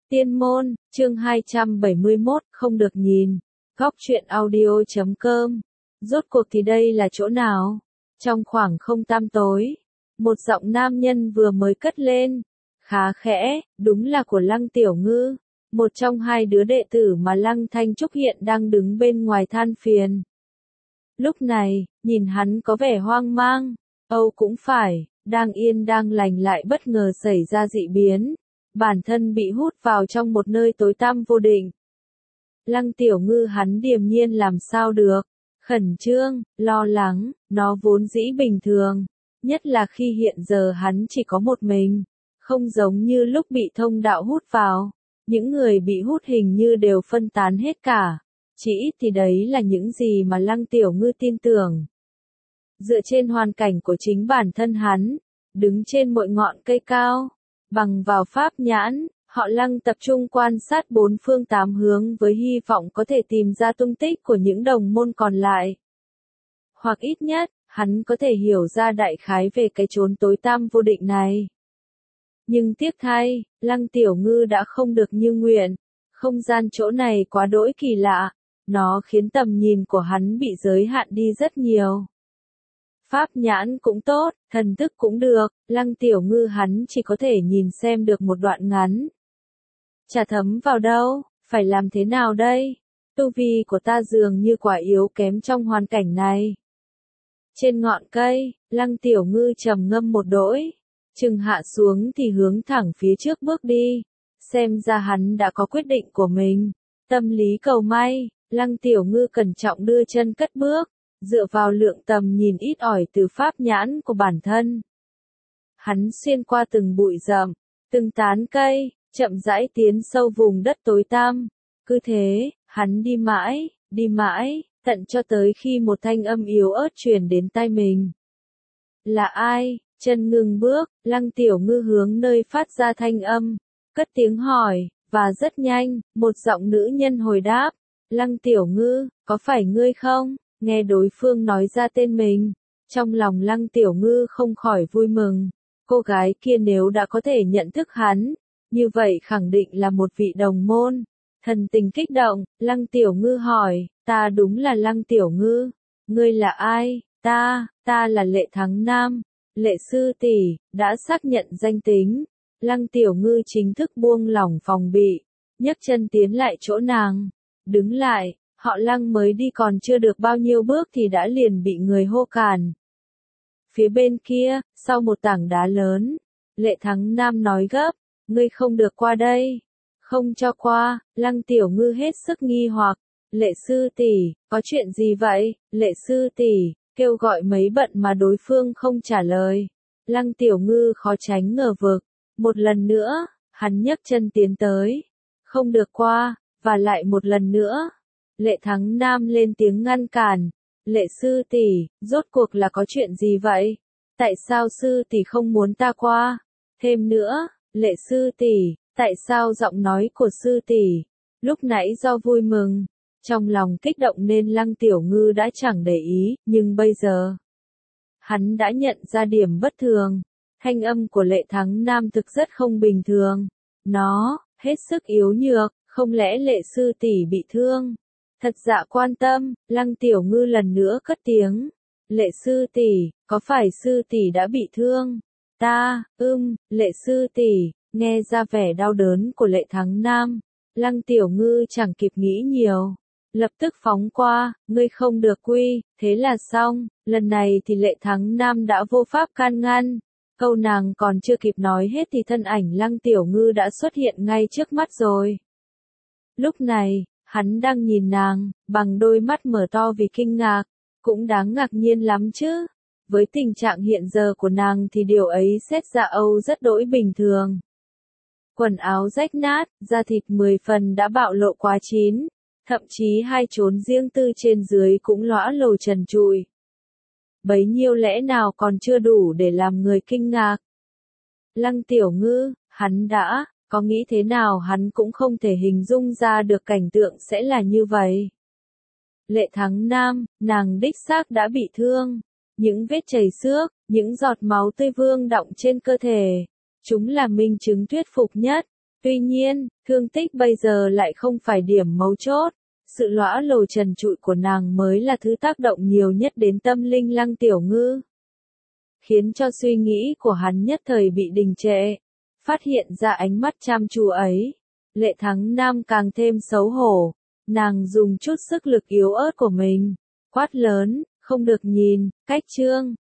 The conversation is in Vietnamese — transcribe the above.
Tiên môn, chương 271, không được nhìn. Góc truyện audio.com. Rốt cuộc thì đây là chỗ nào? Trong khoảng không tăm tối, một giọng nam nhân vừa mới cất lên. Khá khẽ, đúng là của Lăng Tiểu Ngư, một trong hai đứa đệ tử mà Lăng Thanh Trúc hiện đang đứng bên ngoài than phiền. Lúc này, nhìn hắn có vẻ hoang mang, Âu cũng phải, đang yên đang lành lại bất ngờ xảy ra dị biến. Bản thân bị hút vào trong một nơi tối tăm vô định. Lăng Tiểu Ngư hắn điềm nhiên làm sao được, khẩn trương, lo lắng, nó vốn dĩ bình thường, nhất là khi hiện giờ hắn chỉ có một mình, không giống như lúc bị thông đạo hút vào, những người bị hút hình như đều phân tán hết cả, chỉ ít thì đấy là những gì mà Lăng Tiểu Ngư tin tưởng. Dựa trên hoàn cảnh của chính bản thân hắn, đứng trên một ngọn cây cao, bằng vào pháp nhãn, họ Lăng tập trung quan sát bốn phương tám hướng với hy vọng có thể tìm ra tung tích của những đồng môn còn lại. Hoặc ít nhất, hắn có thể hiểu ra đại khái về cái chốn tối tăm vô định này. Nhưng tiếc thay, Lăng Tiểu Ngư đã không được như nguyện. Không gian chỗ này quá đỗi kỳ lạ, nó khiến tầm nhìn của hắn bị giới hạn đi rất nhiều. Pháp nhãn cũng tốt, thần thức cũng được, Lăng Tiểu Ngư hắn chỉ có thể nhìn xem được một đoạn ngắn. Chả thấm vào đâu, phải làm thế nào đây? Tu vi của ta dường như quả yếu kém trong hoàn cảnh này. Trên ngọn cây, Lăng Tiểu Ngư trầm ngâm một đỗi, chừng hạ xuống thì hướng thẳng phía trước bước đi. Xem ra hắn đã có quyết định của mình. Tâm lý cầu may, Lăng Tiểu Ngư cẩn trọng đưa chân cất bước. Dựa vào lượng tầm nhìn ít ỏi từ pháp nhãn của bản thân. Hắn xuyên qua từng bụi rậm, từng tán cây, chậm rãi tiến sâu vùng đất tối tăm. Cứ thế, hắn đi mãi, tận cho tới khi một thanh âm yếu ớt truyền đến tai mình. Là ai? Chân ngừng bước, Lăng Tiểu Ngư hướng nơi phát ra thanh âm, cất tiếng hỏi, và rất nhanh, một giọng nữ nhân hồi đáp. Lăng Tiểu Ngư, có phải ngươi không? Nghe đối phương nói ra tên mình, trong lòng Lăng Tiểu Ngư không khỏi vui mừng. Cô gái kia nếu đã có thể nhận thức hắn, như vậy khẳng định là một vị đồng môn. Thần tình kích động, Lăng Tiểu Ngư hỏi, ta đúng là Lăng Tiểu Ngư, ngươi là ai? Ta là Lệ Thắng Nam, Lệ sư tỷ. Đã xác nhận danh tính. Lăng Tiểu Ngư chính thức buông lỏng phòng bị, nhấc chân tiến lại chỗ nàng, đứng lại. Họ Lăng mới đi còn chưa được bao nhiêu bước thì đã liền bị người hô cản. Phía bên kia, sau một tảng đá lớn, Lệ Thắng Nam nói gấp, ngươi không được qua đây. Không cho qua, Lăng Tiểu Ngư hết sức nghi hoặc, Lệ sư tỷ, có chuyện gì vậy? Lệ sư tỷ, kêu gọi mấy bận mà đối phương không trả lời. Lăng Tiểu Ngư khó tránh ngờ vực, một lần nữa, hắn nhấc chân tiến tới. Không được qua, và lại một lần nữa. Lệ Thắng Nam lên tiếng ngăn cản. Lệ sư tỷ, rốt cuộc là có chuyện gì vậy? Tại sao sư tỷ không muốn ta qua? Thêm nữa, Lệ sư tỷ, tại sao giọng nói của sư tỷ? Lúc nãy do vui mừng, trong lòng kích động nên Lăng Tiểu Ngư đã chẳng để ý, nhưng bây giờ, hắn đã nhận ra điểm bất thường. Thanh âm của Lệ Thắng Nam thực rất không bình thường. Nó, hết sức yếu nhược, không lẽ Lệ sư tỷ bị thương? Thật dạ quan tâm, Lăng Tiểu Ngư lần nữa cất tiếng. Lệ sư tỷ, có phải sư tỷ đã bị thương? Lệ sư tỷ, nghe ra vẻ đau đớn của Lệ Thắng Nam. Lăng Tiểu Ngư chẳng kịp nghĩ nhiều. Lập tức phóng qua, ngươi không được quy, thế là xong. Lần này thì Lệ Thắng Nam đã vô pháp can ngăn. Câu nàng còn chưa kịp nói hết thì thân ảnh Lăng Tiểu Ngư đã xuất hiện ngay trước mắt rồi. Lúc này, hắn đang nhìn nàng, bằng đôi mắt mở to vì kinh ngạc, cũng đáng ngạc nhiên lắm chứ. Với tình trạng hiện giờ của nàng thì điều ấy xét ra Âu rất đỗi bình thường. Quần áo rách nát, da thịt 10 phần đã bạo lộ quá chín, thậm chí hai chốn riêng tư trên dưới cũng lõa lồ trần trụi. Bấy nhiêu lẽ nào còn chưa đủ để làm người kinh ngạc. Lăng Tiểu Ngư, hắn đã, có nghĩ thế nào hắn cũng không thể hình dung ra được cảnh tượng sẽ là như vậy. Lệ Thắng Nam, nàng đích xác đã bị thương. Những vết chảy xước, những giọt máu tươi vương đọng trên cơ thể. Chúng là minh chứng thuyết phục nhất. Tuy nhiên, thương tích bây giờ lại không phải điểm mấu chốt. Sự lõa lồ trần trụi của nàng mới là thứ tác động nhiều nhất đến tâm linh Lăng Tiểu Ngư. Khiến cho suy nghĩ của hắn nhất thời bị đình trệ. Phát hiện ra ánh mắt chăm chú ấy. Lệ Thắng Nam càng thêm xấu hổ. Nàng dùng chút sức lực yếu ớt của mình. Quát lớn, không được nhìn, cách Trương.